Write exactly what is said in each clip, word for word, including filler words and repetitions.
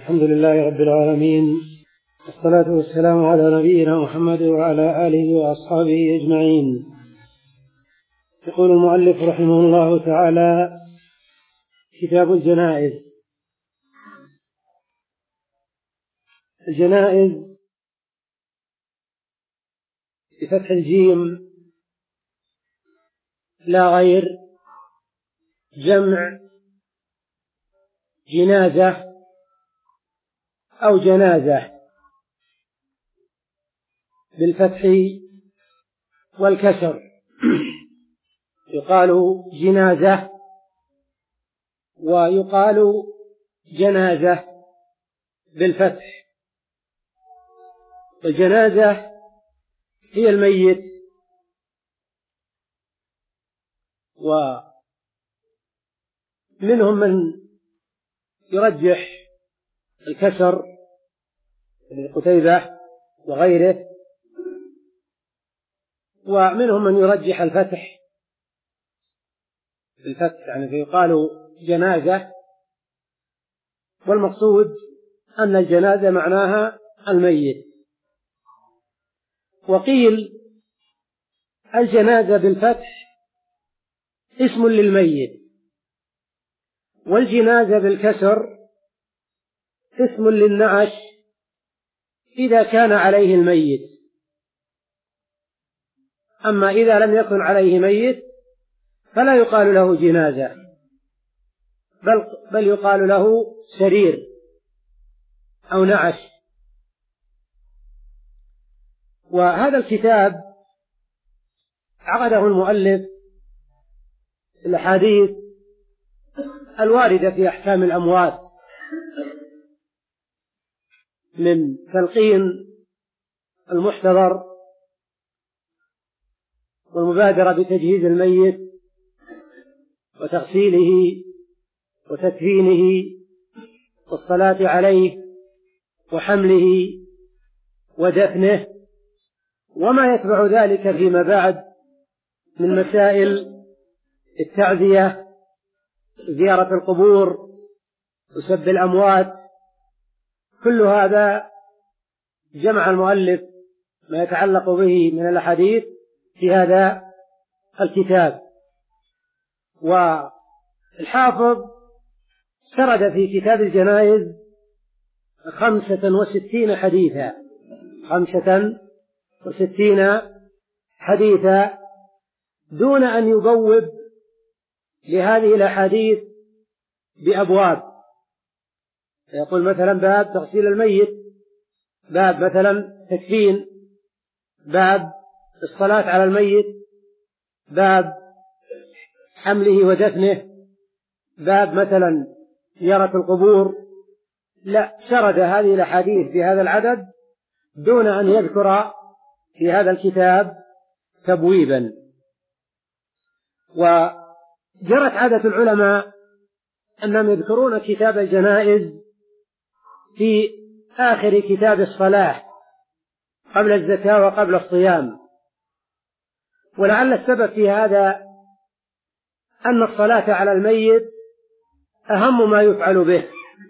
الحمد لله رب العالمين، والصلاة والسلام على نبينا محمد وعلى آله وأصحابه أجمعين. يقول المؤلف رحمه الله تعالى: كتاب الجنائز. الجنائز بفتح الجيم لا غير، جمع جنازة أو جنازة بالفتح والكسر، يقال جنازة ويقال جنازة بالفتح. الجنازة هي الميت، ومنهم من يرجح الكسر ابن قتيبة وغيره، ومنهم من يرجح الفتح الفتح يعني فيقال جنازة، والمقصود أن الجنازة معناها الميت. وقيل الجنازة بالفتح اسم للميت، والجنازة بالكسر اسم للنعش إذا كان عليه الميت. أما إذا لم يكن عليه ميت فلا يقال له جنازة، بل, بل يقال له سرير أو نعش. وهذا الكتاب عقده المؤلف الأحاديث الواردة في أحكام الأموات، من تلقين المحتضر والمبادرة بتجهيز الميت وتغسيله وتكفينه والصلاة عليه وحمله ودفنه، وما يتبع ذلك فيما بعد من مسائل التعزية، زيارة القبور، وسب الأموات. كل هذا جمع المؤلف ما يتعلق به من الأحاديث في هذا الكتاب. والحافظ سرد في كتاب الجنائز خمسة وستين حديثا خمسة وستين حديثا دون أن يبوب لهذه الأحاديث بأبواب. يقول مثلا باب تغسيل الميت، باب مثلا تكفين، باب الصلاة على الميت، باب حمله ودفنه، باب مثلا زيارة القبور. لا، سرد هذه الأحاديث بهذا العدد دون أن يذكر في هذا الكتاب تبويبا. وجرت عادة العلماء أنهم يذكرون كتاب الجنائز في آخر كتاب الصلاة قبل الزكاة وقبل الصيام، ولعل السبب في هذا أن الصلاة على الميت أهم ما يفعل به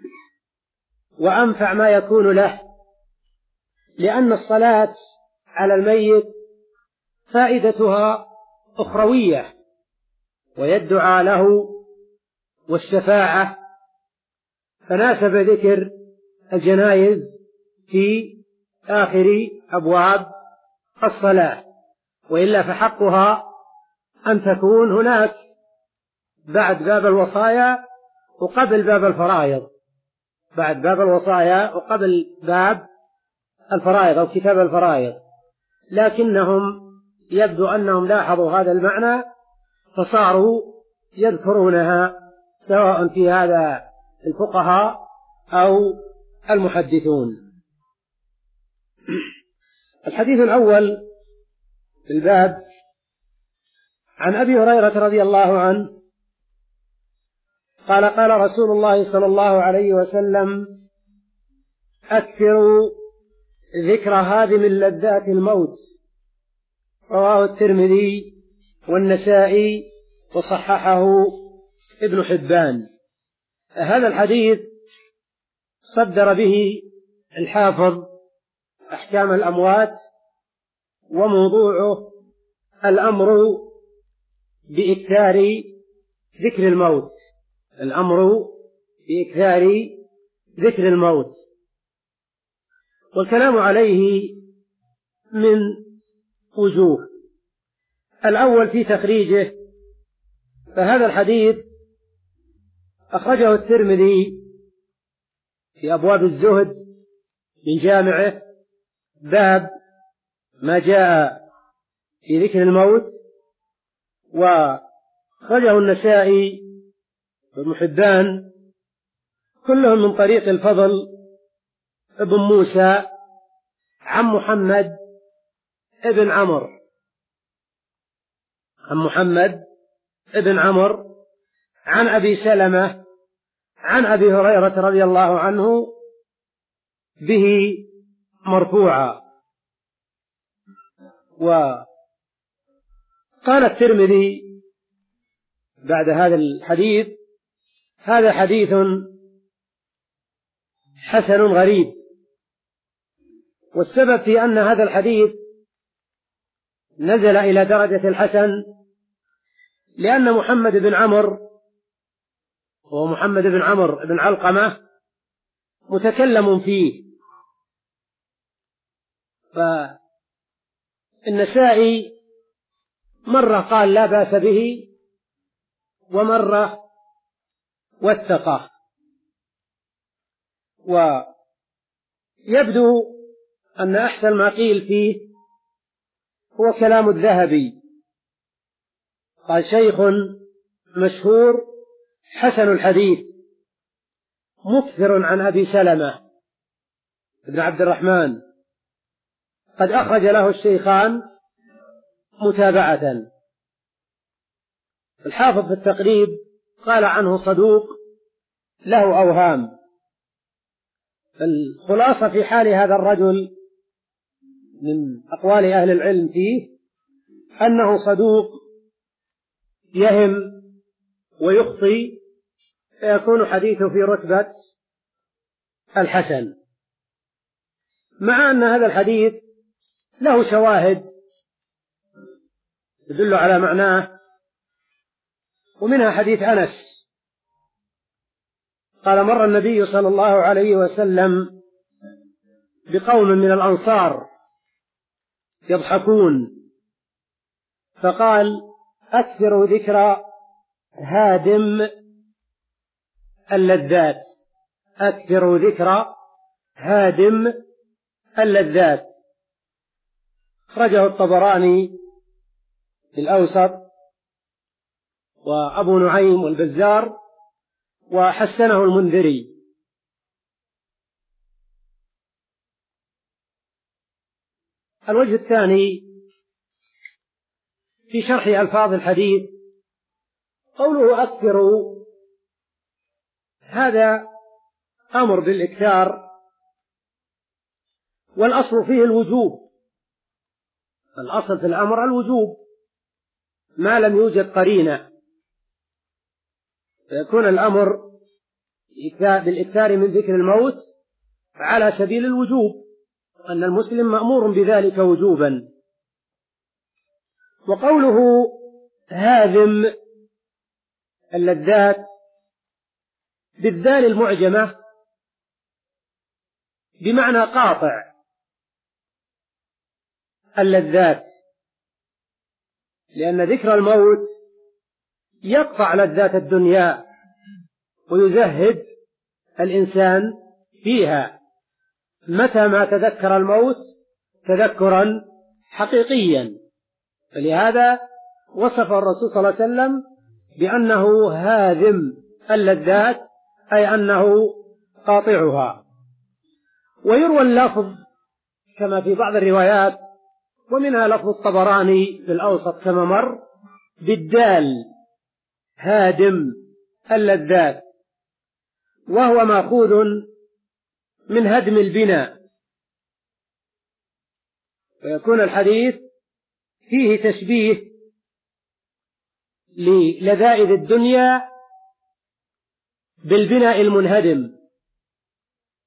وأنفع ما يكون له، لأن الصلاة على الميت فائدتها أخروية، ويدعى له والشفاعة، فناسب ذكر الجنائز في آخر أبواب الصلاة، وإلا فحقها أن تكون هناك بعد باب الوصايا وقبل باب الفرائض، بعد باب الوصايا وقبل باب الفرائض أو كتاب الفرائض، لكنهم يبدو أنهم لاحظوا هذا المعنى فصاروا يذكرونها، سواء في هذا الفقهاء أو المحدثون. الحديث الأول في الباب عن أبي هريرة رضي الله عنه قال: قال رسول الله صلى الله عليه وسلم: أكثروا ذكر هادم لذات الموت. رواه الترمذي والنسائي وصححه ابن حبان. هذا الحديث صدر به الحافظ أحكام الأموات، وموضوعه الأمر بإكثار ذكر الموت الأمر بإكثار ذكر الموت والكلام عليه من وجوه. الأول في تخريجه، فهذا الحديث أخرجه الترمذي في أبواب الزهد من جامعه، باب ما جاء في ذكر الموت، وأخرجه النسائي وابن حبان كلهم من طريق الفضل ابن موسى عن محمد ابن عمرو عن محمد ابن عمرو عن أبي سلمة عن أبي هريرة رضي الله عنه به مرفوعا. وقال الترمذي بعد هذا الحديث: هذا حديث حسن غريب. والسبب في أن هذا الحديث نزل إلى درجة الحسن لأن محمد بن عمرو هو محمد بن عمرو بن علقمة متكلم فيه، فالنسائي مرة قال لا بأس به ومرة وثقه. ويبدو أن أحسن ما قيل فيه هو كلام الذهبي، قال: شيخ مشهور حسن الحديث مكثر عن أبي سلمة بن عبد الرحمن، قد أخرج له الشيخان متابعة. الحافظ في التقريب قال عنه صدوق له أوهام. الخلاصة في حال هذا الرجل من أقوال أهل العلم فيه أنه صدوق يهم ويخطي، فيكون حديثه في رتبة الحسن، مع أن هذا الحديث له شواهد تدل على معناه، ومنها حديث أنس قال: مر النبي صلى الله عليه وسلم بقوم من الأنصار يضحكون، فقال: أكثروا ذكر هادم اللذات أكثروا ذكر هادم اللذات أخرجه الطبراني في الأوسط وأبو نعيم والبزار وحسنه المنذري. الوجه الثاني في شرح ألفاظ الحديث قوله أكثروا، هذا أمر بالإكثار، والأصل فيه الوجوب. الأصل في الأمر الوجوب ما لم يوجد قرينة، فيكون الأمر بالإكثار من ذكر الموت على سبيل الوجوب، أن المسلم مأمور بذلك وجوبا. وقوله هاذم اللذات بالذال المعجمة بمعنى قاطع اللذات، لأن ذكر الموت يقطع لذات الدنيا ويزهد الإنسان فيها متى ما تذكر الموت تذكرا حقيقيا. فلهذا وصف الرسول صلى الله عليه وسلم بأنه هاذم اللذات، أي أنه قاطعها. ويروى اللفظ كما في بعض الروايات، ومنها لفظ الطبراني في الأوسط كما مر، بالدال هادم اللذات، وهو مأخوذ من هدم البناء، ويكون الحديث فيه تشبيه للذائذ الدنيا بالبناء المنهدم،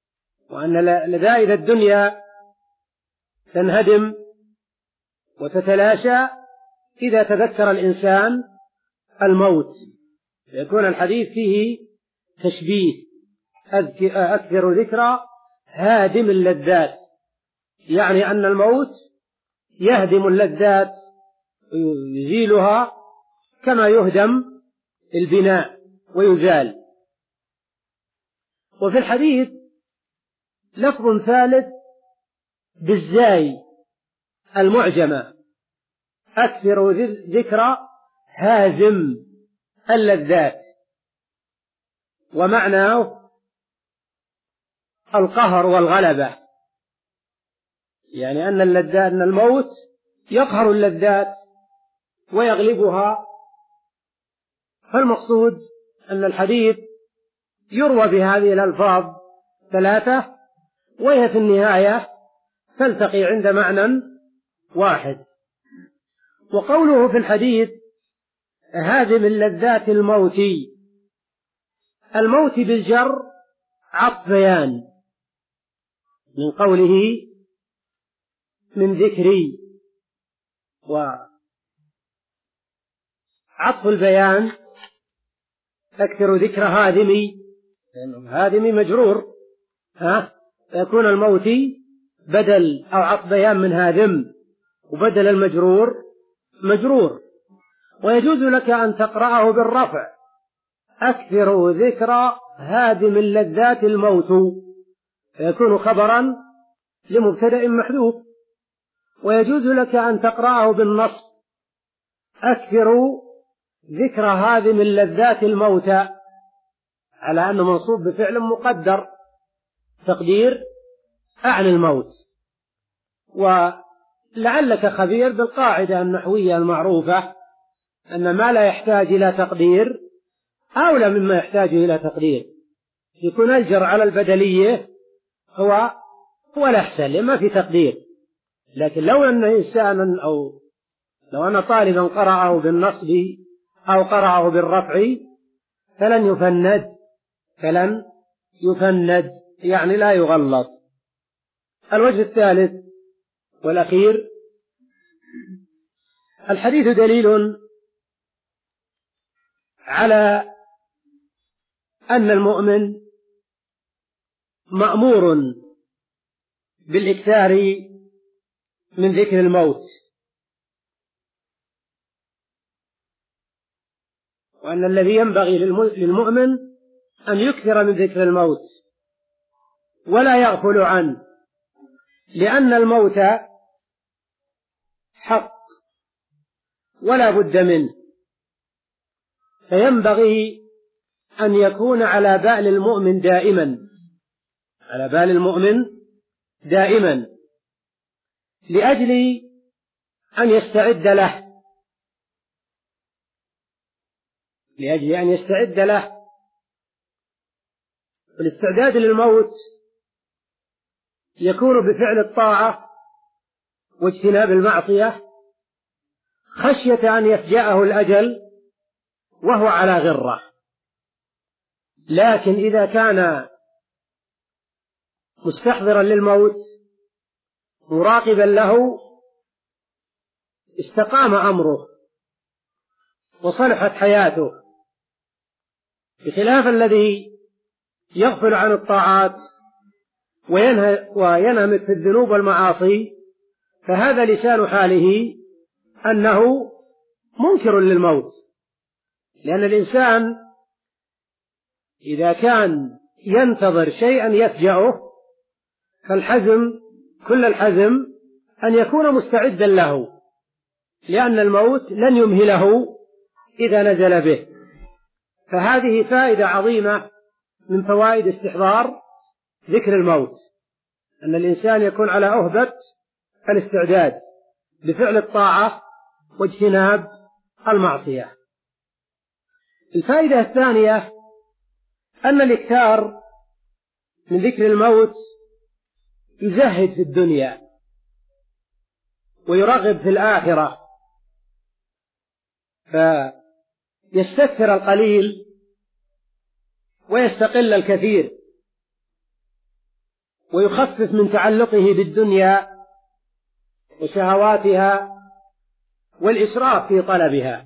وأن لذائذ الدنيا تنهدم وتتلاشى إذا تذكر الإنسان الموت، يكون الحديث فيه تشبيه، أكثر ذكرى هادم اللذات، يعني أن الموت يهدم اللذات ويزيلها كما يهدم البناء ويزال. وفي الحديث لفظ ثالث بالزاي المعجمة، أكثر ذكرى هازم اللذات، ومعناه القهر والغلبة، يعني أن اللذات أن الموت يقهر اللذات ويغلبها. فالمقصود أن الحديث يروى بهذه الألفاظ ثلاثة، وهي في النهاية تلتقي عند معنى واحد. وقوله في الحديث هادم اللذات الموتي، الموت بالجر عطف بيان من قوله من ذكري، وعطف البيان أكثر ذكر هادمي، هادمي مجرور، ها يكون الموتي بدل أو عطف بيان من هادم، وبدل المجرور مجرور. ويجوز لك أن تقرأه بالرفع، أكثر ذكر هادم اللذات الموت، فيكون خبرا لمبتدأ محذوف. ويجوز لك أن تقرأه بالنصب، أكثر ذكر هادم اللذات الموتى، على أنه منصوب بفعل مقدر تقدير أعني الموت. ولعلك خبير بالقاعدة النحوية المعروفة أن ما لا يحتاج إلى تقدير أولى مما يحتاج إلى تقدير، يكون الجر على البدلية هو هو الأحسن لما في تقدير. لكن لو أن إنسانا أو لو أن طالبا قرأه بالنصب أو قرأه بالرفع فلن يفند فلن يفند يعني لا يغلط. الوجه الثالث والأخير، الحديث دليل على أن المؤمن مأمور بالإكثار من ذكر الموت، وأن الذي ينبغي للمؤمن أن يكثر من ذكر الموت ولا يغفل عنه، لأن الموت حق ولا بد منه، فينبغي أن يكون على بال المؤمن دائما على بال المؤمن دائما لأجل أن يستعد له لأجل أن يستعد له والاستعداد للموت يكون بفعل الطاعة واجتناب المعصية، خشية أن يفجأه الأجل وهو على غرة. لكن إذا كان مستحضرا للموت مراقبا له استقام أمره وصلحت حياته، بخلاف الذي يغفل عن الطاعات وينهمك في الذنوب والمعاصي، فهذا لسان حاله أنه منكر للموت. لأن الإنسان إذا كان ينتظر شيئا يفجأه فالحزم كل الحزم أن يكون مستعدا له، لأن الموت لن يمهله إذا نزل به. فهذه فائدة عظيمة من فوائد استحضار ذكر الموت، أن الإنسان يكون على أهبة الاستعداد بفعل الطاعة واجتناب المعصية. الفائدة الثانية أن الإكثار من ذكر الموت يزهد في الدنيا ويرغب في الآخرة، فيستكثر القليل ويستقل الكثير، ويخفف من تعلقه بالدنيا وشهواتها والإسراف في طلبها،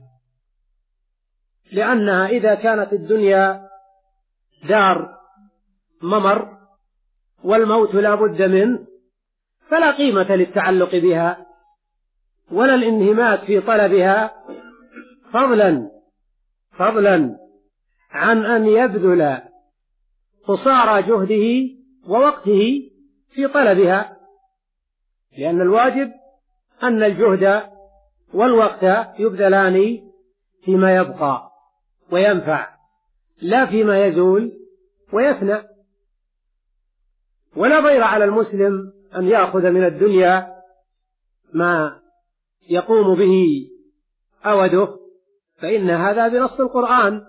لأنها إذا كانت الدنيا دار ممر والموت لا بد منه فلا قيمة للتعلق بها ولا الانهماك في طلبها، فضلا فضلا عن أن يبذل قصارى جهده ووقته في طلبها، لأن الواجب أن الجهد والوقت يبذلان فيما يبقى وينفع لا فيما يزول ويفنى. ولا ضير على المسلم أن يأخذ من الدنيا ما يقوم به أوده، فإن هذا بنص القرآن: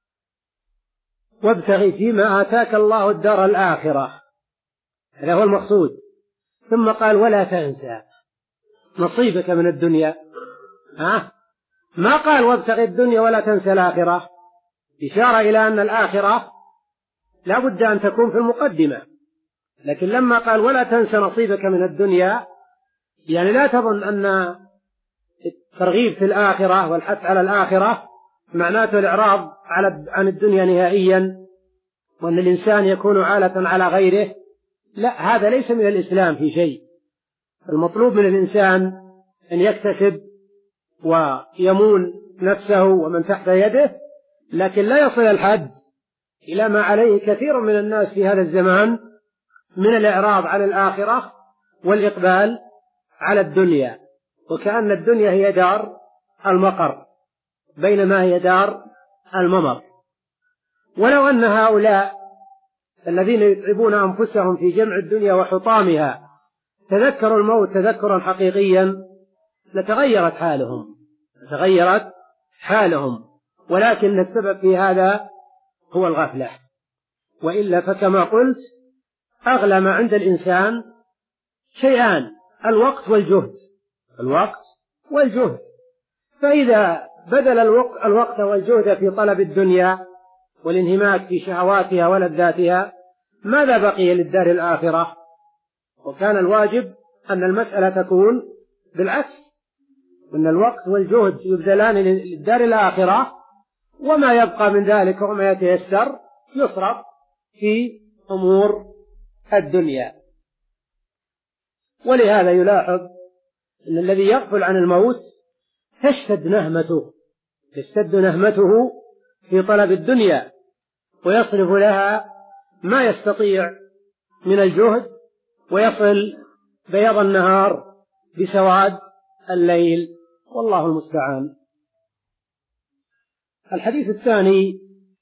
وابتغ فيما آتاك الله الدار الآخرة، هذا هو المقصود. ثم قال: ولا تنسى نصيبك من الدنيا. ها؟ ما قال وابتغ الدنيا ولا تنسى الآخرة، إشارة إلى أن الآخرة لا بد أن تكون في المقدمة، لكن لما قال ولا تنسى نصيبك من الدنيا يعني لا تظن أن الترغيب في الآخرة والحث على الآخرة معناته الإعراض عن الدنيا نهائيا وأن الإنسان يكون عالة على غيره. لا، هذا ليس من الإسلام في شيء. المطلوب من الإنسان أن يكتسب ويمون نفسه ومن تحت يده، لكن لا يصل الحد إلى ما عليه كثير من الناس في هذا الزمان من الإعراض عن الآخرة والإقبال على الدنيا، وكأن الدنيا هي دار المقر بينما هي دار الممر. ولو أن هؤلاء الذين يتعبون أنفسهم في جمع الدنيا وحطامها تذكروا الموت تذكرا حقيقيا لتغيرت حالهم تغيرت حالهم ولكن السبب في هذا هو الغفلة. وإلا فكما قلت أغلى ما عند الإنسان شيئان: الوقت والجهد الوقت والجهد فإذا بذل الوقت والجهد في طلب الدنيا والانهماك في شهواتها ولذاتها ماذا بقي للدار الآخرة؟ وكان الواجب أن المسألة تكون بالعكس، أن الوقت والجهد يبذلان للدار الآخرة، وما يبقى من ذلك وما يتيسر يصرف في أمور الدنيا. ولهذا يلاحظ أن الذي يغفل عن الموت تشتد نهمته تشتد نهمته في طلب الدنيا ويصرف لها ما يستطيع من الجهد، ويصل بياض النهار بسواد الليل، والله المستعان. الحديث الثاني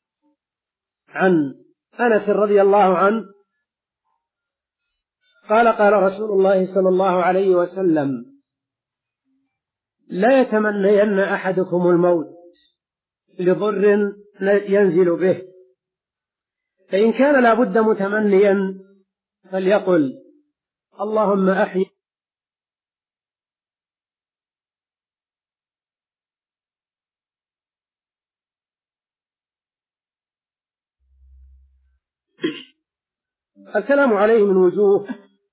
عن أنس رضي الله عنه قال: قال رسول الله صلى الله عليه وسلم: لا يتمنين أحدكم الموت لضر ينزل به، فإن كان لا بد متمنيا فليقل: اللهم أحي الكلام عليه من وجوه.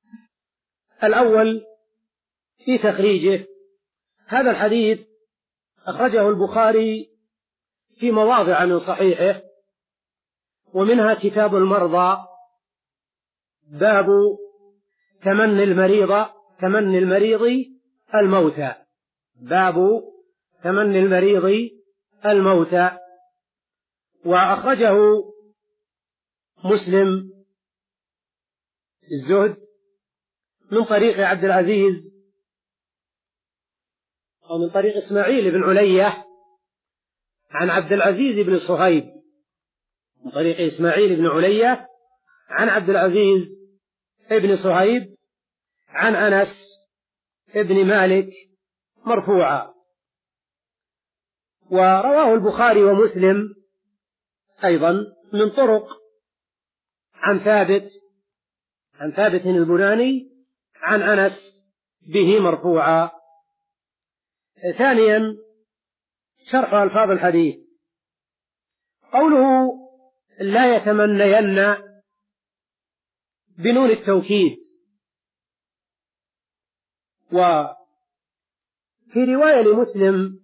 الأول في تخريجه، هذا الحديث أخرجه البخاري في مواضع من صحيحه، ومنها كتاب المرضى باب تمني المريض تمني المريض الموتى باب تمني المريض الموتى وأخرجه مسلم الزهد من طريق عبد العزيز أو من طريق إسماعيل بن علية عن عبد العزيز بن صهيب من طريق إسماعيل بن علية عن عبد العزيز بن صهيب عن أنس بن مالك مرفوعا. ورواه البخاري ومسلم أيضا من طرق عن ثابت عن ثابت البناني عن أنس به مرفوعا. ثانيا شرح ألفاظ الحديث. قوله لا يتمنين بنون التوكيد. وفي رواية لمسلم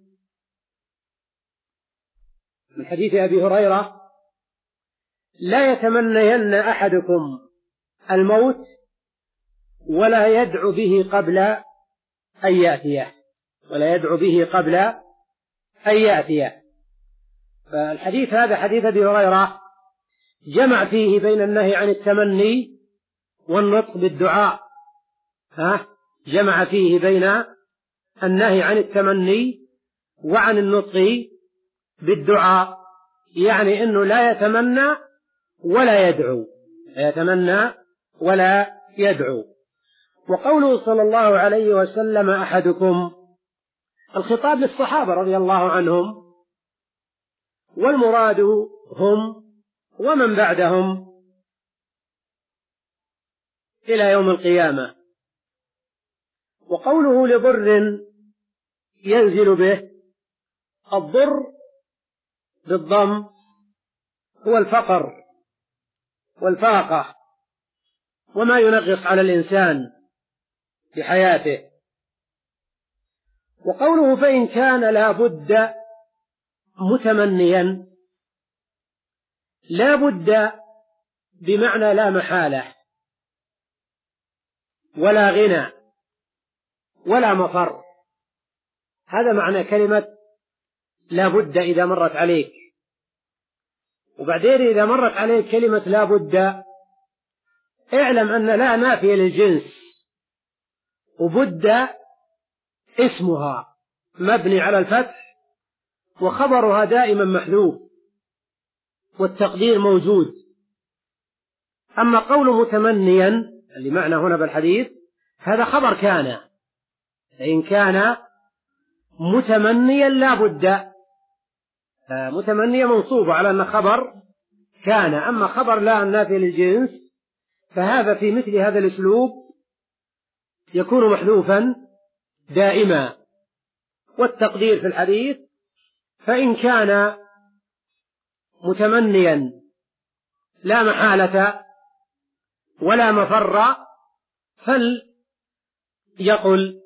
من حديث أبي هريرة: لا يتمنين أحدكم الموت ولا يدعو به قبل أن يأتيه ولا يدعو به قبل أن يأتيه. فالحديث هذا حديث أبي هريرة جمع فيه بين النهي عن التمني والنطق بالدعاء، ها جمع فيه بين النهي عن التمني وعن النطق بالدعاء، يعني أنه لا يتمنى ولا يدعو لا يتمنى ولا يدعو. وقوله صلى الله عليه وسلم أحدكم، الخطاب للصحابة رضي الله عنهم، والمراد هم ومن بعدهم إلى يوم القيامة. وقوله لضر ينزل به، الضر بالضم هو الفقر والفاقة وما ينغص على الإنسان في حياته. وقوله فإن كان لا بد متمنيا، لا بد بمعنى لا محالة ولا غنى ولا مفر، هذا معنى كلمة لا بد إذا مرت عليك. وبعدين إذا مرت عليك كلمة لا بد، اعلم أن لا نافية للجنس، وبد اسمها مبني على الفتح وخبرها دائما محذوف والتقدير موجود. أما قول متمنيا اللي معنا هنا بالحديث هذا خبر كان، فإن كان متمنيا لا بد، متمنيا منصوب على أن خبر كان. أما خبر لا النافي للجنس فهذا في مثل هذا الأسلوب يكون محذوفا دائما. والتقدير في الحديث فإن كان متمنيا لا محالة ولا مفر فليقل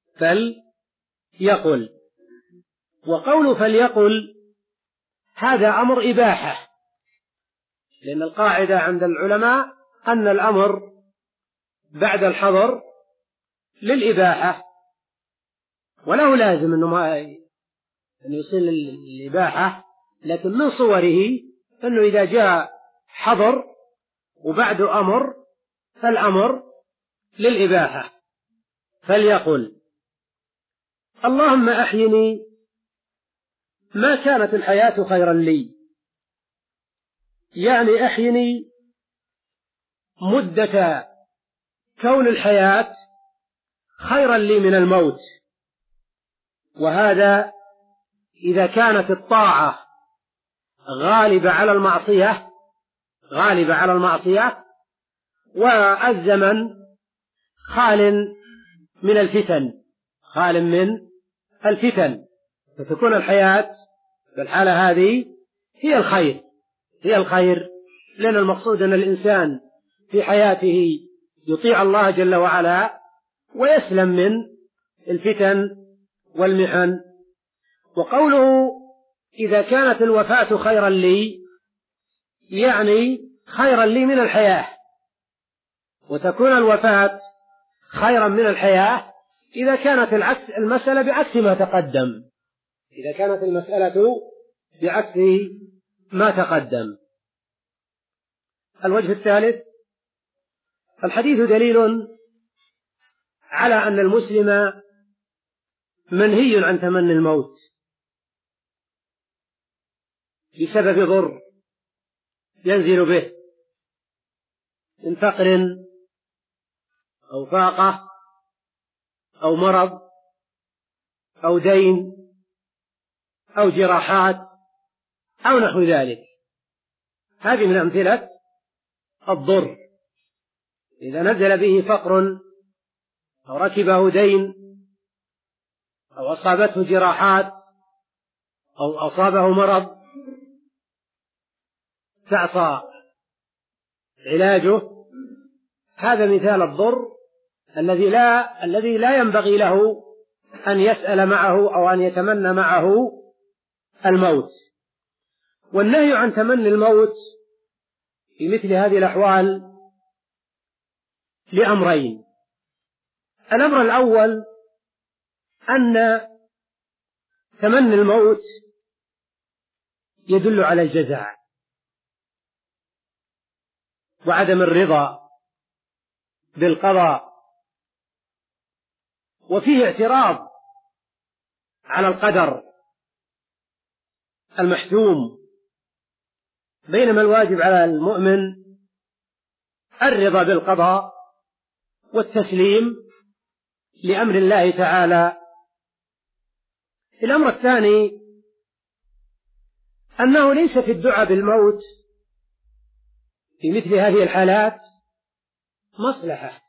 فليقل. وقول فليقل هذا أمر إباحة، لأن القاعدة عند العلماء أن الأمر بعد الحظر للإباحة، وله لازم أنه ما أن يصل للإباحة، لكن من صوره أنه إذا جاء حظر وبعده أمر فالأمر للإباحة. فليقل اللهم أحيني ما كانت الحياة خيرا لي، يعني أحيني مدة كون الحياة خيرا لي من الموت. وهذا إذا كانت الطاعة غالبة على المعصية غالبة على المعصية والزمن خال من الفتن خال من الفتن فتكون الحياة في الحالة هذه هي الخير هي الخير لأن المقصود أن الإنسان في حياته يطيع الله جل وعلا ويسلم من الفتن والمحن. وقوله إذا كانت الوفاة خيرا لي، يعني خيرا لي من الحياة، وتكون الوفاة خيرا من الحياة إذا كانت العكس المسألة بعكس ما تقدم إذا كانت المسألة بعكس ما تقدم. الوجه الثالث، الحديث دليل على أن المسلم منهي عن تمني الموت بسبب ضر ينزل به من فقر أو فاقة أو مرض أو دين أو جراحات أو نحو ذلك. هذه من أمثلة الضر، إذا نزل به فقر أو ركبه دين أو أصابته جراحات أو أصابه مرض استعصى علاجه هذا مثال الضر الذي لا الذي لا ينبغي له أن يسأل معه أو أن يتمنى معه الموت. والنهي عن تمني الموت في مثل هذه الأحوال لأمرين: الأمر الأول أن تمني الموت يدل على الجزع وعدم الرضا بالقضاء، وفيه اعتراض على القدر المحتوم، بينما الواجب على المؤمن الرضا بالقضاء والتسليم لأمر الله تعالى. الأمر الثاني أنه ليس في الدعاء بالموت في مثل هذه الحالات مصلحة،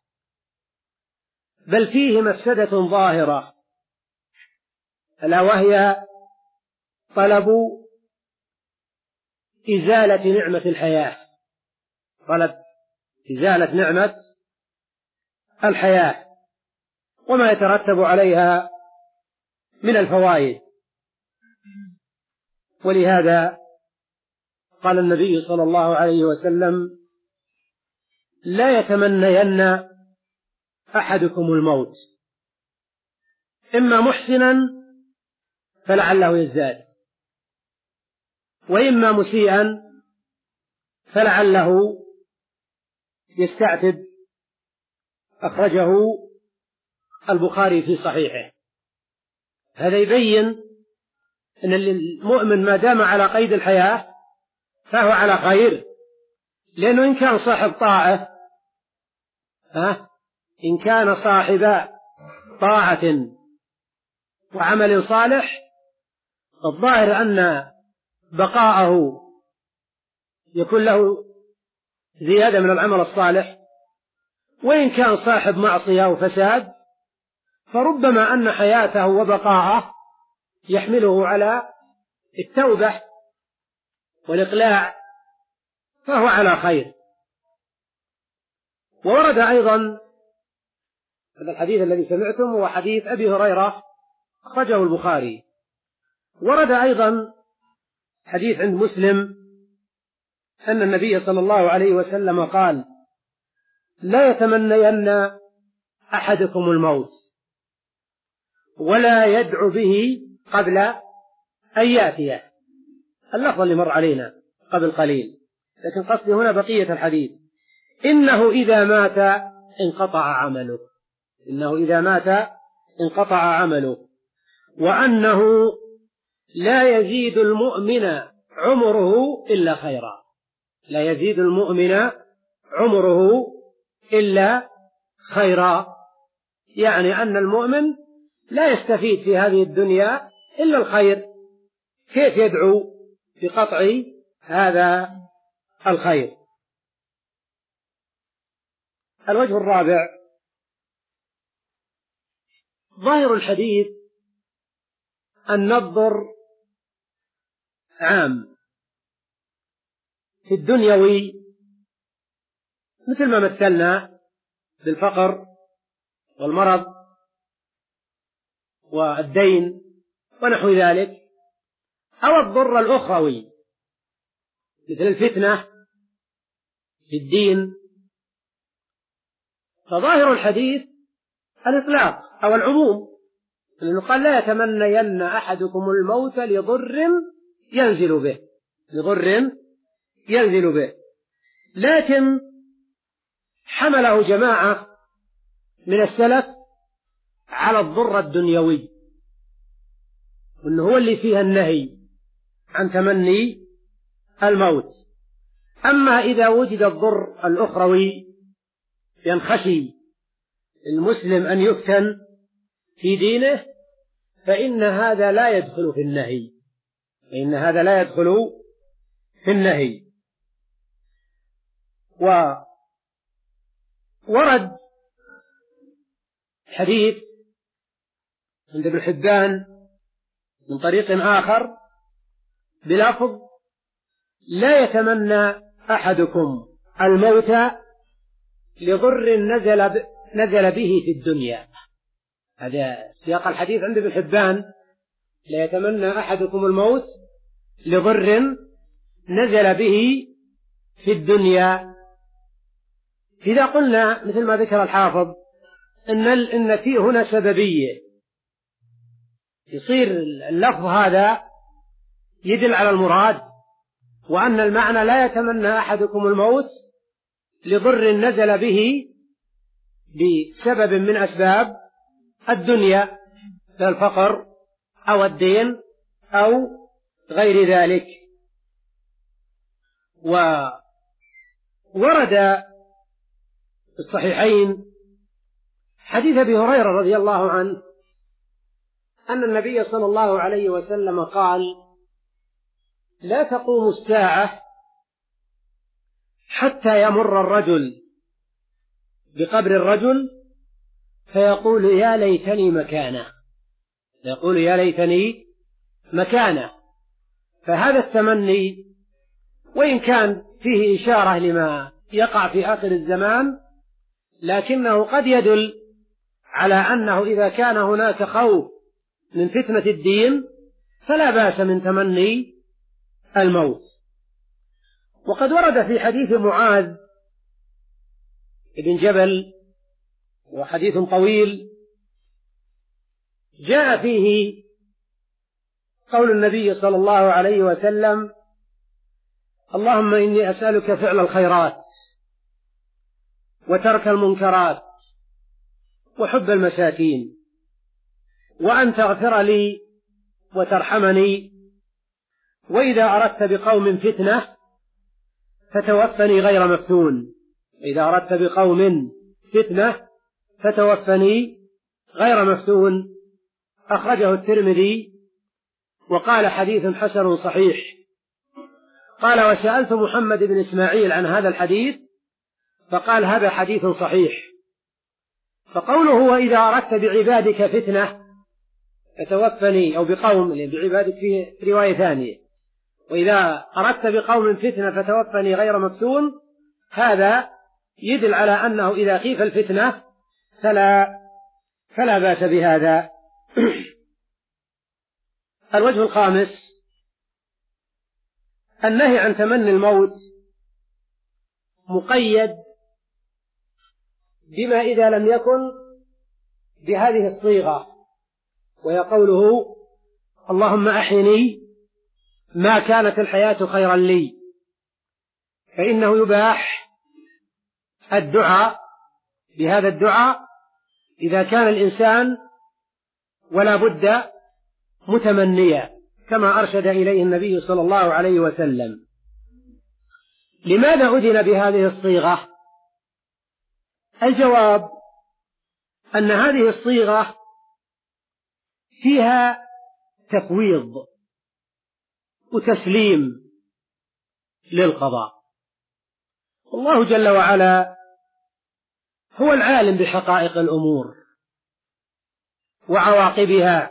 بل فيه مفسدة ظاهرة، ألا وهي طلب إزالة نعمة الحياة، طلب إزالة نعمة الحياة وما يترتب عليها من الفوائد. ولهذا قال النبي صلى الله عليه وسلم: لا يتمنين أحدكم الموت، إما محسنا فلعله يزداد، وإما مسيئا فلعله يستعتب. أخرجه البخاري في صحيحه. هذا يبين أن المؤمن ما دام على قيد الحياة فهو على خير، لأنه إن كان صاحب طاعة ها إن كان صاحب طاعة وعمل صالح، الظاهر أن بقاءه يكون له زيادة من العمل الصالح، وإن كان صاحب معصية وفساد فربما أن حياته وبقاءه يحمله على التوبة والإقلاع، فهو على خير. وورد أيضا هذا الحديث الذي سمعتم هو حديث أبي هريرة أخرجه البخاري. ورد أيضا حديث عند مسلم أن النبي صلى الله عليه وسلم قال: لا يتمنين أحدكم الموت ولا يدعو به قبل أن يأتيه. اللفظ اللي مر علينا قبل قليل، لكن قصدي هنا بقية الحديث: إنه إذا مات انقطع عمله، إنه إذا مات انقطع عمله، وأنه لا يزيد المؤمن عمره إلا خيرا، لا يزيد المؤمن عمره إلا خيرا، يعني أن المؤمن لا يستفيد في هذه الدنيا إلا الخير. كيف يدعو بقطع هذا الخير؟ الوجه الرابع: ظاهر الحديث أن الضر عام في الدنيوي، مثل ما مثلنا بالفقر والمرض والدين ونحو ذلك، أو الضر الأخروي مثل الفتنة في الدين. فظاهر الحديث الإطلاق أو العموم، لأنه قال: لا يتمنين أحدكم الموت لضر ينزل به، لضر ينزل به. لكن حمله جماعة من السلف على الضر الدنيوي، وأنه هو اللي فيها النهي عن تمني الموت. أما إذا وجد الضر الأخروي ينخشي المسلم أن يفتن في دينه، فإن هذا لا يدخل في النهي، فإن هذا لا يدخل في النهي. وورد حديث عند ابن حبان من طريق آخر بلفظ: لا يتمنى أحدكم الموت لضر نزل, ب... نزل به في الدنيا. هذا سياق الحديث عند ابن حبان: لا يتمنى أحدكم الموت لضر نزل به في الدنيا. إذا قلنا مثل ما ذكر الحافظ إن إن فيه هنا سببية، يصير اللفظ هذا يدل على المراد، وأن المعنى لا يتمنى أحدكم الموت لضر نزل به بسبب من أسباب الدنيا كالفقر أو الدين أو غير ذلك. وورد في الصحيحين حديث أبي هريرة رضي الله عنه أن النبي صلى الله عليه وسلم قال: لا تقوم الساعة حتى يمر الرجل بقبر الرجل فيقول يا ليتني مكانه، فيقول يا ليتني مكانه. فهذا التمني وإن كان فيه إشارة لما يقع في آخر الزمان، لكنه قد يدل على أنه إذا كان هناك خوف من فتنة الدين فلا بأس من تمني الموت. وقد ورد في حديث معاذ بن جبل، وحديث طويل جاء فيه قول النبي صلى الله عليه وسلم: اللهم إني أسألك فعل الخيرات وترك المنكرات وحب المساكين، وأن تغفر لي وترحمني، وإذا أردت بقوم فتنة فتوفني غير مفتون. إذا أردت بقوم فتنة فتوفني غير مفتون. أخرجه الترمذي وقال حديث حسن صحيح. قال: وسألت محمد بن إسماعيل عن هذا الحديث فقال: هذا حديث صحيح. فقوله وإذا أردت بعبادك فتنة فتوفني، أو بقوم بعبادك في رواية ثانية، وإذا أردت بقوم فتنة فتوفني غير مفتون، هذا يدل على أنه إذا خيف الفتنة فلا, فلا بأس بهذا. الوجه الخامس: النهي عن تمني الموت مقيد بما إذا لم يكن بهذه الصيغة، وهي قوله: اللهم أحيني ما كانت الحياة خيرا لي. فإنه يباح الدعاء بهذا الدعاء إذا كان الإنسان ولا بد متمنيا، كما أرشد إليه النبي صلى الله عليه وسلم. لماذا أذن بهذه الصيغة؟ الجواب أن هذه الصيغة فيها تفويض وتسليم للقضاء. الله جل وعلا هو العالم بحقائق الأمور وعواقبها،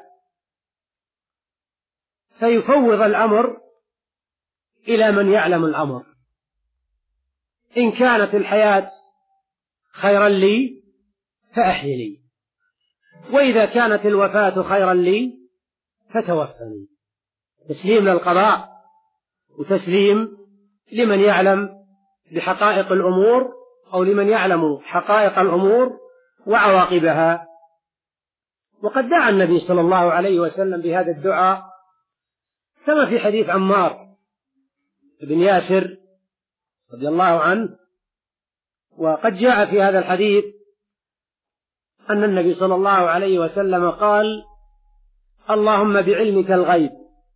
فيفوض الأمر إلى من يعلم الأمر. إن كانت الحياة خيرا لي فأحيني، وإذا كانت الوفاة خيرا لي فتوفني. تسليم للقضاء وتسليم لمن يعلم بحقائق الأمور، أو لمن يعلم حقائق الأمور وعواقبها. وقد دعا النبي صلى الله عليه وسلم بهذا الدعاء كما في حديث عمار بن ياسر رضي الله عنه. وقد جاء في هذا الحديث أن النبي صلى الله عليه وسلم قال: اللهم بعلمك الغيب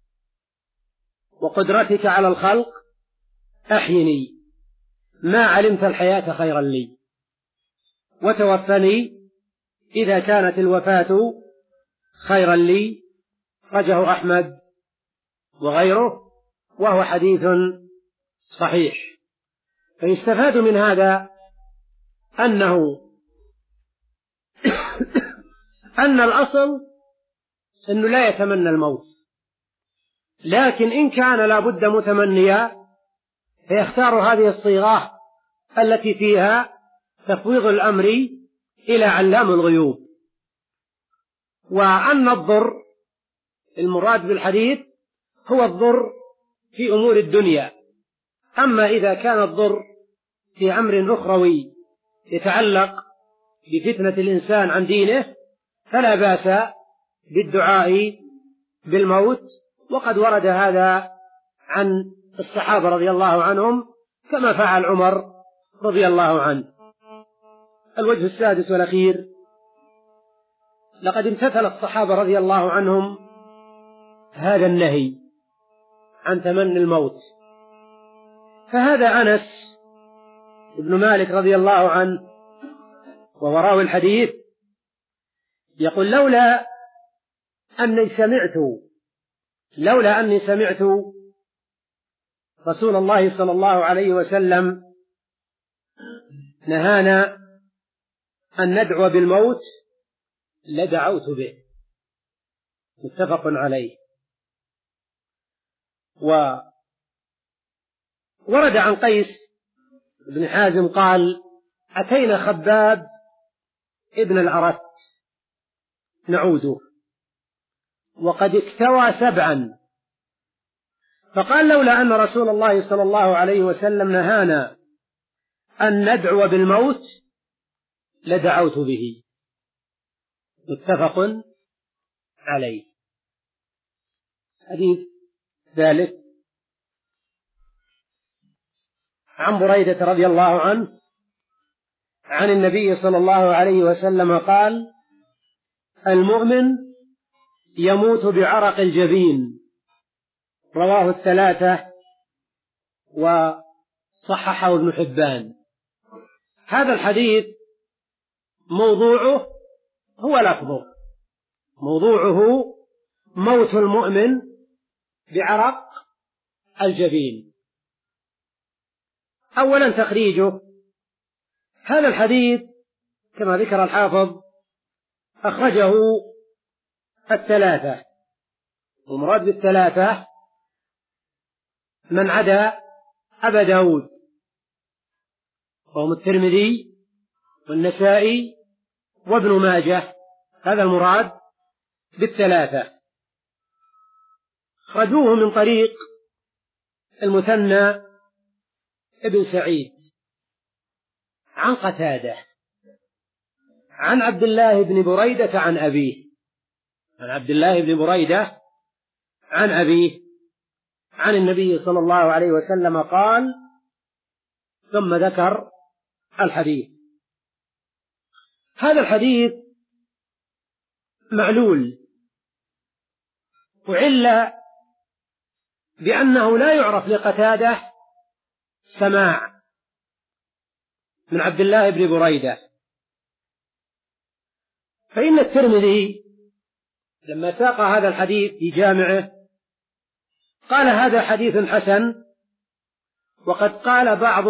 وقدرتك على الخلق أحيني ما علمت الحياة خيرا لي، وتوفني إذا كانت الوفاة خيرا لي. رجه أحمد وغيره، وهو حديث صحيح. فيستفاد من هذا أنه أن الأصل أنه لا يتمنى الموت، لكن إن كان لا بد متمنيا فيختار هذه الصيغة التي فيها تفويض الأمر إلى علام الغيوب، وأن الضر المراد بالحديث هو الضر في أمور الدنيا. أما إذا كان الضر في أمر أخروي يتعلق بفتنة الإنسان عن دينه فلا بأس بالدعاء بالموت، وقد ورد هذا عن الصحابة رضي الله عنهم كما فعل عمر رضي الله عنه. الوجه السادس والأخير: لقد امتثل الصحابة رضي الله عنهم هذا النهي عن تمني الموت. فهذا أنس بن مالك رضي الله عنه وهو راوي الحديث يقول: لولا أني سمعت لولا أني سمعت رسول الله صلى الله عليه وسلم نهانا أن ندعو بالموت لدعوت به. متفق عليه. وورد عن قيس بن حازم قال: أتينا خباب ابن الأرت نعوده وقد اكتوى سبعا، فقال: لولا أن رسول الله صلى الله عليه وسلم نهانا أن ندعو بالموت لدعوت به. متفق عليه. حديث ذلك عن بريدة رضي الله عنه عن النبي صلى الله عليه وسلم قال: المؤمن يموت بعرق الجبين. رواه الثلاثة وصححه ابن حبان. هذا الحديث موضوعه هو لفظه، موضوعه موت المؤمن بعرق الجبين. أولا تخريجه: هذا الحديث كما ذكر الحافظ أخرجه الثلاثة، ومراد بالثلاثة من عدا أبا داود، وهم الترمذي والنسائي وابن ماجه. هذا المراد بالثلاثة. أخرجوه من طريق المثنى ابن سعيد عن قتادة عن عبد الله بن بريدة عن أبيه عن عبد الله بن بريدة عن أبيه عن النبي صلى الله عليه وسلم قال، ثم ذكر الحديث. هذا الحديث معلول، وعل بأنه لا يعرف لقتادة سماع من عبد الله بن بريدة. فإن الترمذي لما ساق هذا الحديث في جامعه قال: هذا حديث حسن. وقد قال بعض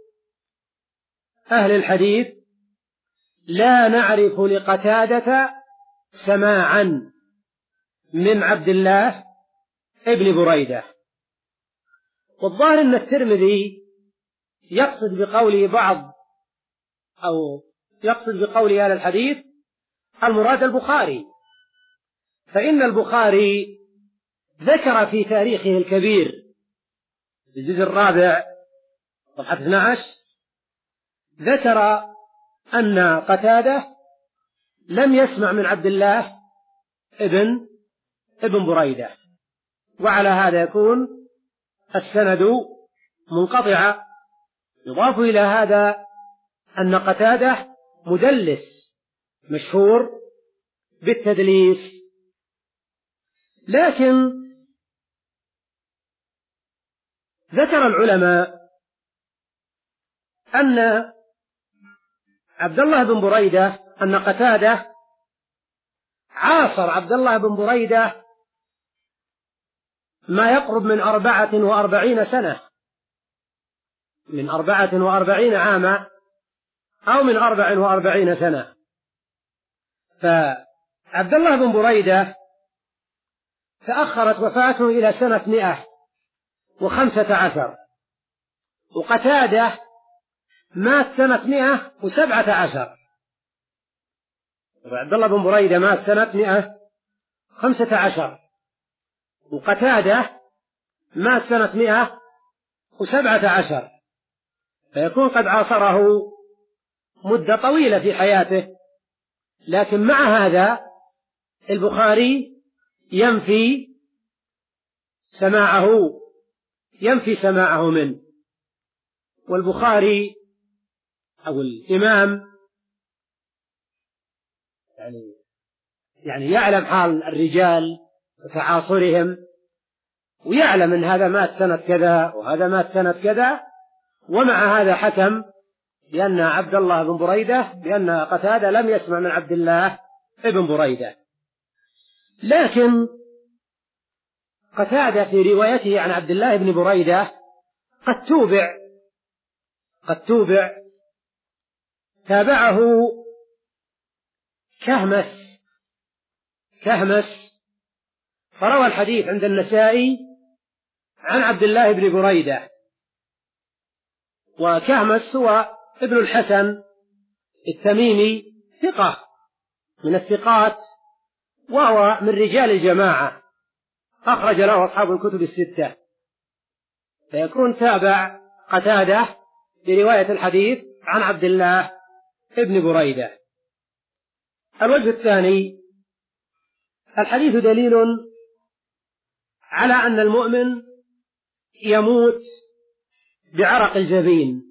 أهل الحديث: لا نعرف لقتادة سماعا من عبد الله ابن بريدة. والظاهر أن الترمذي يقصد بقوله بعض أو يقصد بقوله أهل الحديث المراد البخاري، فإن البخاري ذكر في تاريخه الكبير الجزء الرابع صفحة اثني عشر ذكر أن قتادة لم يسمع من عبد الله ابن ابن بريدة، وعلى هذا يكون السند منقطعا. يضاف إلى هذا أن قتادة مدلس مشهور بالتدليس. لكن ذكر العلماء أن عبد الله بن بريدة أن قتادة عاصر عبد الله بن بريدة ما يقرب من أربعة وأربعين سنة، من أربعة وأربعين عاما أو من أربع وأربعين سنة. فعبد الله بن بريدة تأخرت وفاته إلى سنة مئة وخمسة عشر، وقتادة مات سنة مئة وسبعة عشر، عبد الله بن بريدة مات سنة مئة وخمسة عشر، وقتادة مات سنة مئة وسبعة عشر، فيكون قد عاصره مدة طويلة في حياته. لكن مع هذا البخاري ينفي سماعه ينفي سماعه منه. والبخاري أو الإمام يعني يعني يعلم حال الرجال وتعاصرهم، ويعلم أن هذا مات سنة كذا وهذا مات سنة كذا، ومع هذا حكم بأن عبد الله بن بريدة بأن قتادة لم يسمع من عبد الله بن بريدة. لكن قتادة في روايته عن عبد الله بن بريدة قد توبع قد توبع تابعه كهمس كهمس فروى الحديث عند النسائي عن عبد الله بن بريدة. وكهمس هو ابن الحسن التميمي، ثقة من الثقات، وهو من رجال الجماعة، أخرج له أصحاب الكتب الستة، فيكون تابع قتادة برواية الحديث عن عبد الله بن بريدة. الوجه الثاني: الحديث دليل على أن المؤمن يموت بعرق الجبين،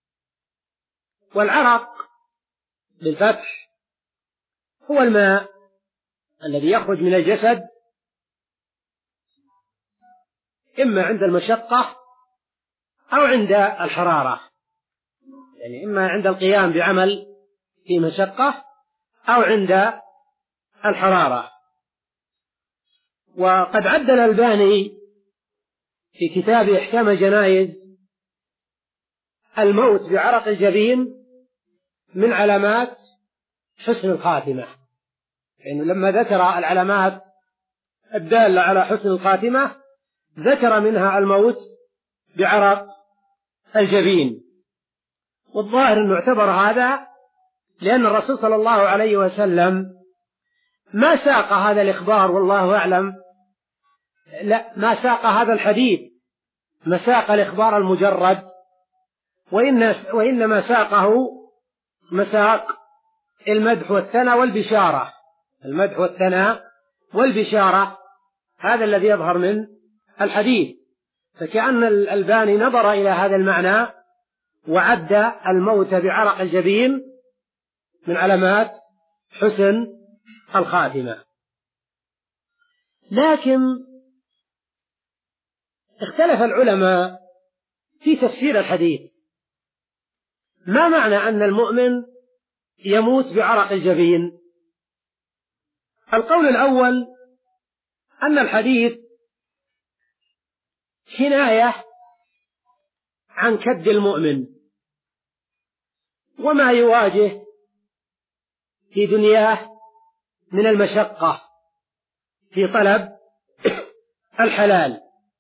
والعرق بالفتح هو الماء الذي يخرج من الجسد إما عند المشقة أو عند الحرارة، يعني إما عند القيام بعمل في مشقة أو عند الحرارة. وقد عد الألباني في كتاب إحكام الجنائز الموت بعرق الجبين من علامات حسن الخاتمة، لأنه لما ذكر العلامات الدالة على حسن الخاتمة ذكر منها الموت بعرق الجبين. والظاهر أنه اعتبر هذا لأن الرسول صلى الله عليه وسلم ما ساق هذا الإخبار، والله أعلم، لا ما ساق هذا الحديث مساق الإخبار المجرد، وإن وإنما ساقه مساق المدح والثناء والبشارة. المدح والثناء والبشارة هذا الذي يظهر من الحديث. فكأن الألباني نظر إلى هذا المعنى وعد الموت بعرق الجبين من علامات حسن الخاتمة. لكن اختلف العلماء في تفسير الحديث. ما معنى أن المؤمن يموت بعرق الجبين؟ القول الأول أن الحديث كناية عن كد المؤمن وما يواجه في دنياه من المشقة في طلب الحلال،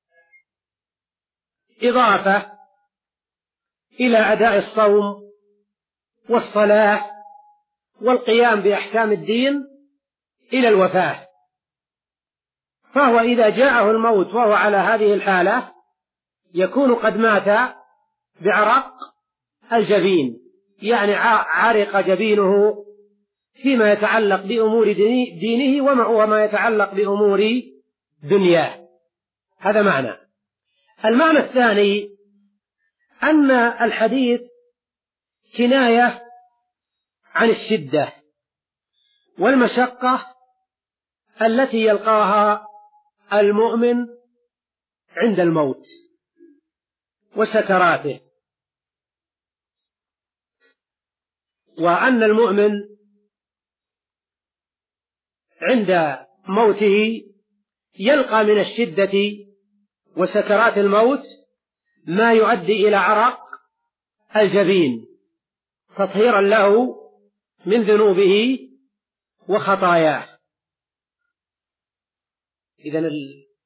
إضافة إلى أداء الصوم والصلاة والقيام بأحكام الدين إلى الوفاة. فهو إذا جاءه الموت وهو على هذه الحالة يكون قد مات بعرق الجبين، يعني عرق جبينه فيما يتعلق بأمور دينه وما يتعلق بأمور دنياه. هذا معنى. المعنى الثاني أن الحديث كناية عن الشدة والمشقة التي يلقاها المؤمن عند الموت وسكراته، وأن المؤمن عند موته يلقى من الشدة وسكرات الموت ما يؤدي إلى عرق الجبين تطهيرا له من ذنوبه وخطاياه. إذن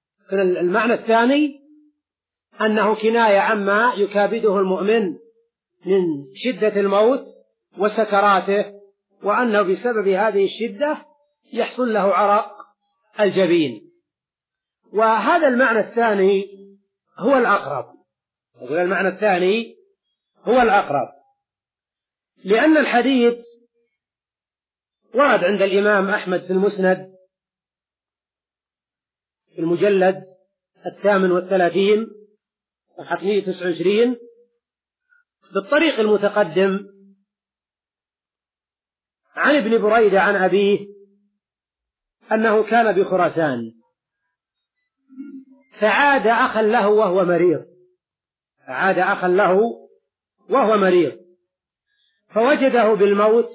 المعنى الثاني أنه كناية عما يكابده المؤمن من شدة الموت وسكراته، وأنه بسبب هذه الشدة يحصل له عرق الجبين. وهذا المعنى الثاني هو الأقرب، يقول المعنى الثاني هو الأقرب، لأن الحديث ورد عند الإمام أحمد في المسند في المجلد الثامن والثلاثين صفحة مئة وتسعة وعشرين بالطريق المتقدم عن ابن بريدة عن أبيه أنه كان بخراسان فعاد أخا له وهو مريض فعاد أخا له وهو مريض فوجده بالموت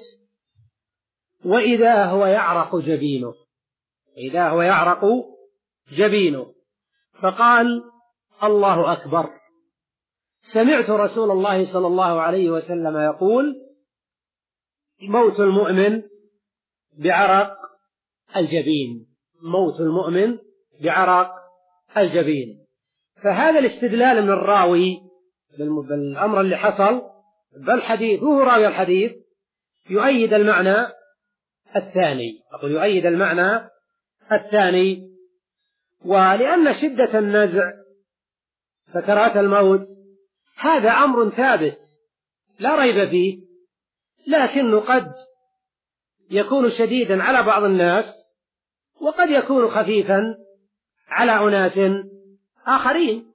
وإذا هو يعرق جبينه إذا هو يعرق جبينه فقال: الله أكبر، سمعت رسول الله صلى الله عليه وسلم يقول: موت المؤمن بعرق الجبين، موت المؤمن بعرق الجبين. فهذا الاستدلال من الراوي بالأمر اللي حصل بالحديث وهو راوي الحديث يؤيد المعنى الثاني، أقول يؤيد المعنى الثاني. ولأن شدة النزع سكرات الموت هذا أمر ثابت لا ريب فيه، لكنه قد يكون شديدا على بعض الناس وقد يكون خفيفا على أناس آخرين.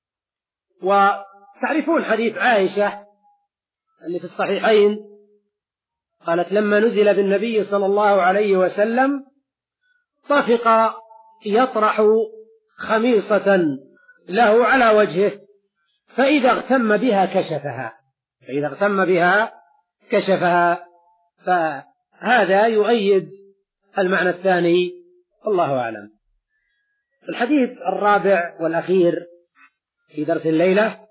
وتعرفون حديث عائشة اللي في الصحيحين قالت: لما نزل بالنبي صلى الله عليه وسلم طفق يطرح خميصة له على وجهه فإذا اغتم بها كشفها فإذا اغتم بها كشفها فهذا يؤيد المعنى الثاني، الله أعلم. الحديث الرابع والأخير في درس الليلة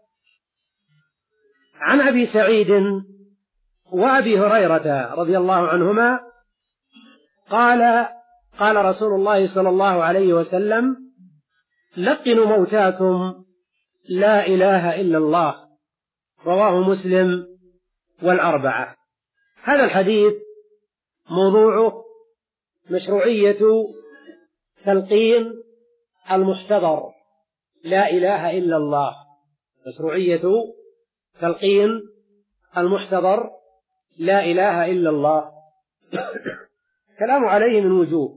عن أبي سعيد وأبي هريرة رضي الله عنهما قال: قال رسول الله صلى الله عليه وسلم: لقنوا موتاكم لا إله إلا الله، رواه مسلم والأربعة. هذا الحديث موضوعه مشروعية تلقين المحتضر لا إله إلا الله، مشروعية تلقين المحتضر لا إله إلا الله. كلام عليه من وجوه،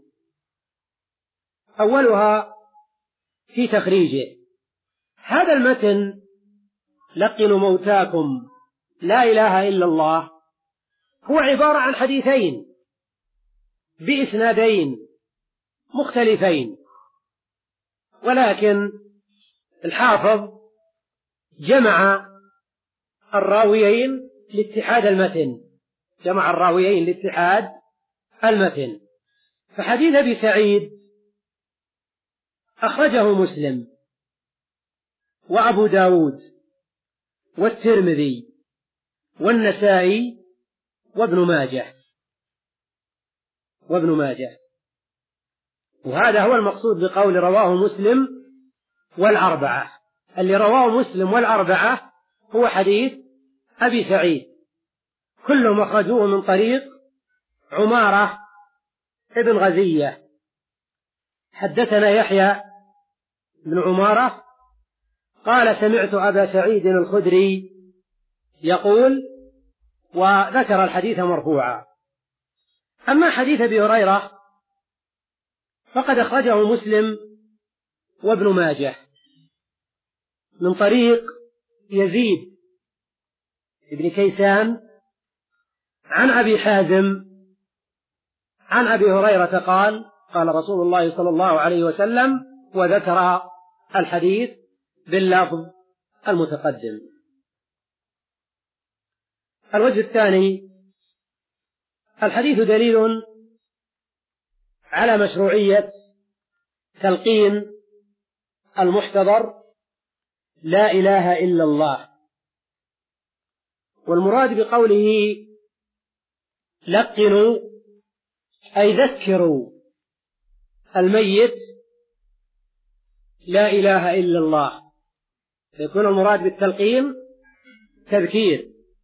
أولها في تخريجه. هذا المتن لقنوا موتاكم لا إله إلا الله هو عبارة عن حديثين بإسنادين مختلفين، ولكن الحافظ جمع الراويين لاتحاد المتن جمع الراويين لاتحاد المتن. فحديث أبي سعيد أخرجه مسلم وأبو داود والترمذي والنسائي وابن ماجه وابن ماجه وهذا هو المقصود بقول رواه مسلم والأربعة. اللي رواه مسلم والأربعة هو حديث أبي سعيد، كلهم أخرجوه من طريق عمارة ابن غزية. حدثنا يحيى بن عمارة قال: سمعت أبا سعيد الخدري يقول، وذكر الحديث مرفوعا. أما حديث أبي هريرة فقد أخرجه مسلم وابن ماجه من طريق يزيد بن كيسان عن أبي حازم عن أبي هريرة قال: قال رسول الله صلى الله عليه وسلم، وذكر الحديث باللفظ المتقدم. الوجه الثاني: الحديث دليل على مشروعية تلقين المحتضر لا إله إلا الله. والمراد بقوله لقنوا أي ذكروا الميت لا إله إلا الله، يكون المراد بالتلقين تذكير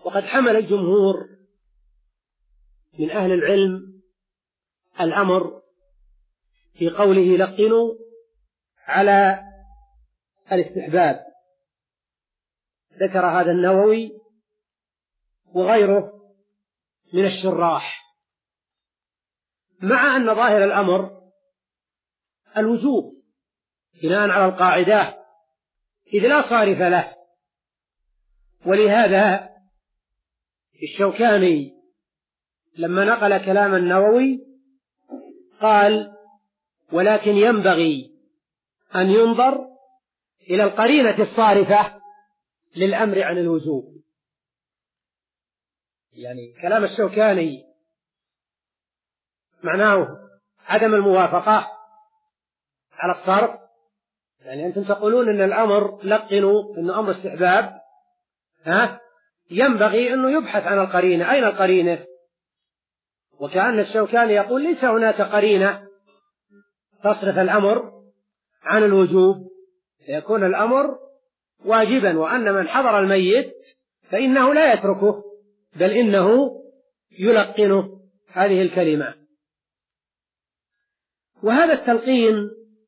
وقد حمل الجمهور من أهل العلم الأمر في قوله لقنوا على الاستحباب، ذكر هذا النووي وغيره من الشراح، مع أن ظاهر الأمر الوجوب بناء على القاعدة إذ لا صارف له. ولهذا الشوكاني لما نقل كلام النووي قال: ولكن ينبغي أن ينظر إلى القرينة الصارفة للأمر عن الوجوب. يعني كلام الشوكاني معناه عدم الموافقة على الصرف، يعني أنتم تقولون أن الأمر لقنوا أنه أمر استحباب، ها ينبغي أنه يبحث عن القرينة. أين القرينة؟ وكأن الشوكاني يقول ليس هناك قرينة تصرف الأمر عن الوجوب، فيكون الأمر واجبا، وأن من حضر الميت فإنه لا يتركه بل إنه يلقنه هذه الكلمة. وهذا التلقين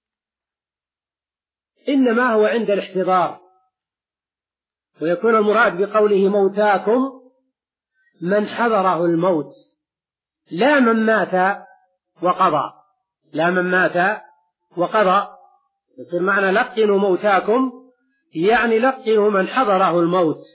إنما هو عند الاحتضار، ويكون المراد بقوله موتاكم من حضره الموت لا من مات وقضى، لا من مات وقضى. يصير معنى لقنوا موتاكم يعني لقنوا من حضره الموت،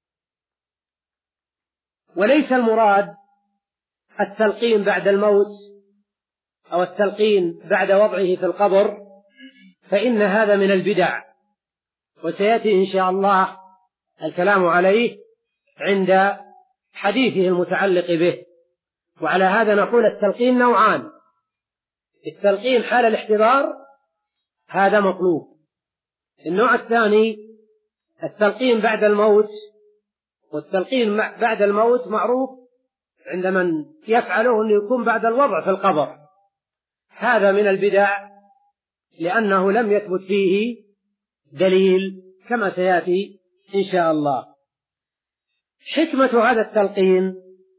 وليس المراد التلقين بعد الموت أو التلقين بعد وضعه في القبر، فإن هذا من البدع، وسيأتي إن شاء الله الكلام عليه عند حديثه المتعلق به. وعلى هذا نقول التلقين نوعان: التلقين حال الاحتضار هذا مطلوب، النوع الثاني التلقين بعد الموت، والتلقين بعد الموت معروف عند من يفعله أنه يكون بعد الوضع في القبر، هذا من البدع لأنه لم يثبت فيه دليل كما سيأتي إن شاء الله. حكمة هذا التلقين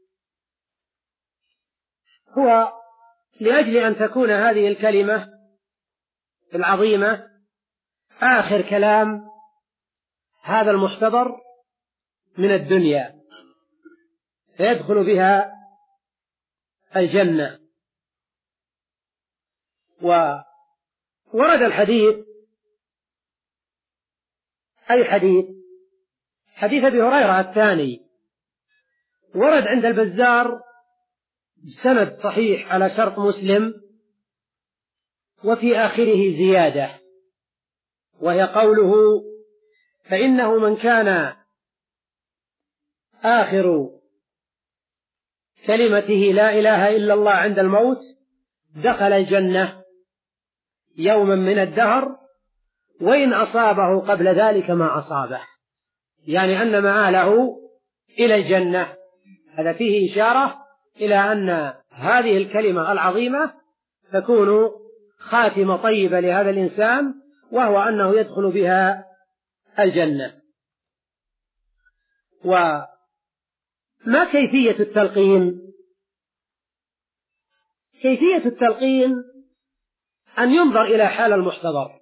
هو لأجل أن تكون هذه الكلمة العظيمة آخر كلام هذا المحتضر من الدنيا، فيدخل بها الجنة. وورد الحديث، أي حديث؟ حديث أبي هريرة الثاني، ورد عند البزار بسند صحيح على شرط مسلم، وفي آخره زيادة، وهي قوله: فإنه من كان آخر كلمته لا إله إلا الله عند الموت دخل الجنة يوما من الدهر وإن أصابه قبل ذلك ما أصابه، يعني أن مآله إلى الجنة. هذا فيه إشارة إلى أن هذه الكلمة العظيمة تكون خاتمة طيبة لهذا الإنسان، وهو أنه يدخل بها الجنة. وما كيفية التلقين؟ كيفية التلقين أن ينظر إلى حال المحتضر،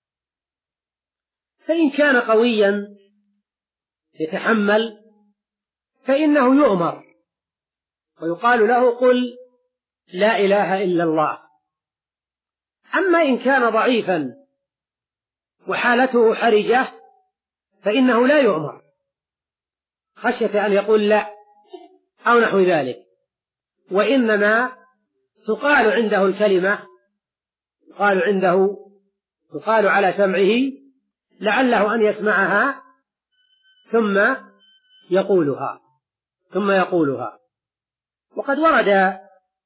فإن كان قويا يتحمل فإنه يؤمر ويقال له: قل لا إله إلا الله. أما إن كان ضعيفا وحالته حرجة فإنه لا يؤمر خشية أن يقول لا أو نحو ذلك، وإنما تقال عنده الكلمة، تقال عنده تقال على سمعه لعله أن يسمعها ثم يقولها ثم يقولها. وقد ورد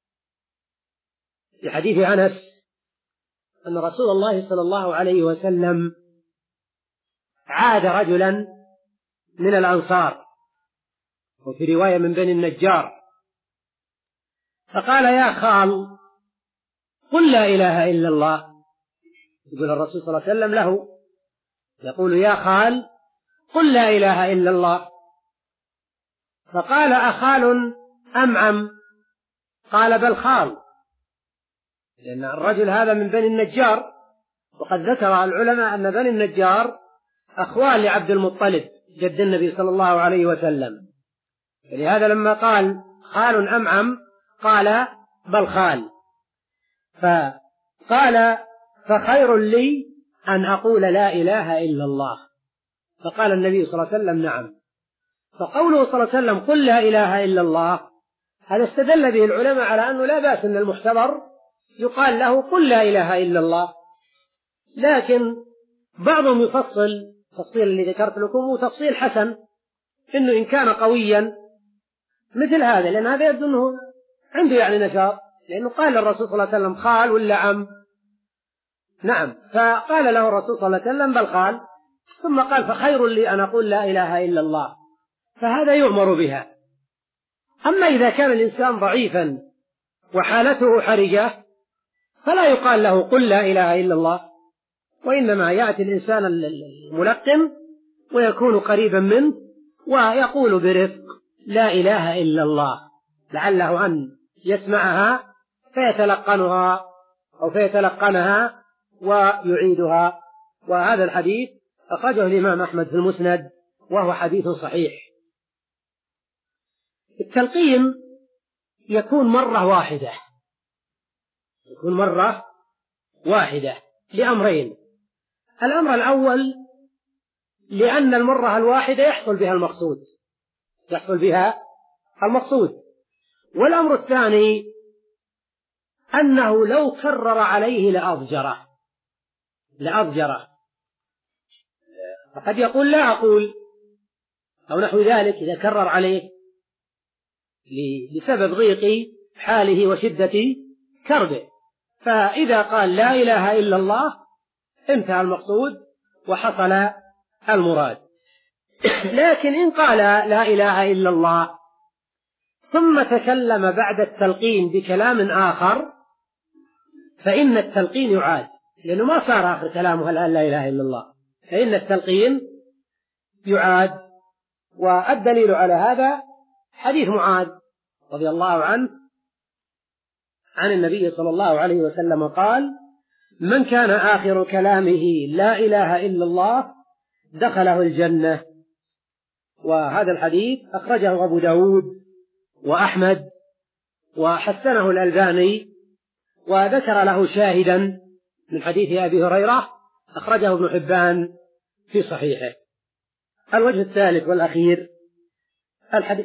في حديث أنس أن رسول الله صلى الله عليه وسلم عاد رجلا من الأنصار، وفي رواية من بني النجار، فقال: يا خال قل لا إله إلا الله. يقول الرسول صلى الله عليه وسلم له، يقول: يا خال قل لا إله إلا الله. فقال: أخال أم عم؟ قال: بل خال، لأن الرجل هذا من بني النجار، وقد ذكر العلماء أن بني النجار أخوال لعبد المطلب جد النبي صلى الله عليه وسلم، فلهذا لما قال: خال أم عم؟ قال: بل خال. فقال: فخير لي أن أقول لا إله إلا الله. فقال النبي صلى الله عليه وسلم: نعم. فقوله صلى الله عليه وسلم: قل لا إله إلا الله، هذا استدل به العلماء على أنه لا بأس أن المحتضر يقال له: قل لا إله إلا الله. لكن بعضهم يفصل تفصيل اللي ذكرت لكم، وتفصيل حسن، إنه إن كان قويا مثل هذا، لأن هذا يبدو أنه عنده يعني نشاط، لأنه قال للرسول صلى الله عليه وسلم: خال ولا عم؟ نعم. فقال له الرسول صلى الله عليه وسلم: بل خال. ثم قال: فخير لي أن أقول لا إله إلا الله. فهذا يؤمر بها. أما إذا كان الإنسان ضعيفا وحالته حرجة فلا يقال له: قل لا إله إلا الله، وإنما يأتي الإنسان الملقن ويكون قريبا منه ويقول برفق: لا إله إلا الله، لعله أن يسمعها فيتلقنها أو فيتلقنها ويعيدها. وهذا الحديث أخرجه الإمام أحمد في المسند، وهو حديث صحيح. التلقين يكون مرة واحدة، يكون مرة واحدة لأمرين: الأمر الأول لأن المرة الواحدة يحصل بها المقصود، يحصل بها المقصود. والأمر الثاني أنه لو كرر عليه لأضجره، لأضجره، فقد يقول: لا أقول، أو نحو ذلك، إذا كرر عليه لسبب ضيق حاله وشدة كربه. فإذا قال لا إله إلا الله انتهى المقصود وحصل المراد. لكن إن قال لا إله إلا الله ثم تكلم بعد التلقين بكلام آخر فإن التلقين يعاد، لأنه ما صار آخر كلامه الآن لا إله إلا الله، فإن التلقين يعاد. والدليل على هذا حديث معاذ رضي الله عنه عن النبي صلى الله عليه وسلم قال: من كان آخر كلامه لا إله إلا الله دخله الجنة. وهذا الحديث أخرجه أبو داود وأحمد وحسنه الألباني، وذكر له شاهدا من حديث أبي هريرة أخرجه ابن حبان في صحيحه. الوجه الثالث والأخير الحديث: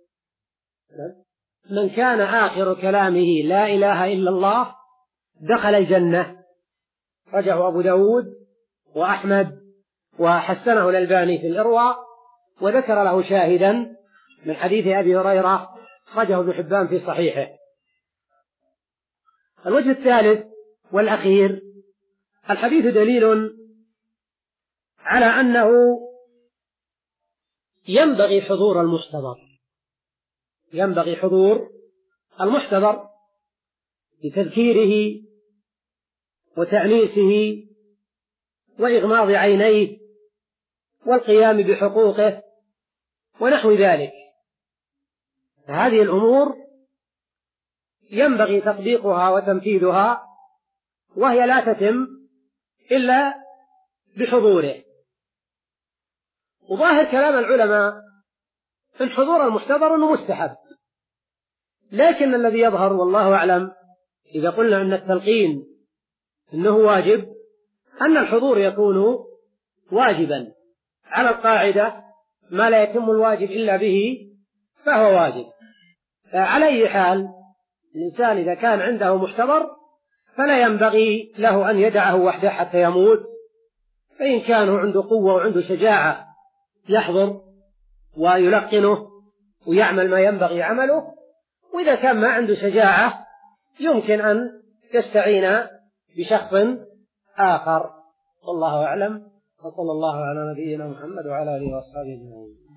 من كان آخر كلامه لا إله إلا الله دخل الجنة، أخرجه أبو داود وأحمد وحسنه الألباني في الإرواء، وذكر له شاهدا من حديث أبي هريرة أخرجه ابن حبان في صحيحه. الوجه الثالث والأخير الحديث دليل على أنه ينبغي حضور المحتضر، ينبغي حضور المحتضر بتذكيره وتأنيسه وإغماض عينيه والقيام بحقوقه ونحو ذلك. هذه الأمور ينبغي تطبيقها وتنفيذها، وهي لا تتم إلا بحضوره. وظاهر كلام العلماء أن حضور المحتضر أنه مستحب، لكن الذي يظهر والله أعلم إذا قلنا أن التلقين أنه واجب أن الحضور يكون واجبا على القاعدة: ما لا يتم الواجب إلا به فهو واجب. على أي حال الإنسان إذا كان عنده محتضر فلا ينبغي له أن يدعه وحده حتى يموت، فإن كان عنده قوة وعنده شجاعة يحضر ويلقنه ويعمل ما ينبغي عمله، وإذا كان ما عنده شجاعة يمكن أن يستعين بشخص آخر. والله أعلم، وصلى الله على نبينا محمد وعلى آله وأصحابه أجمعين.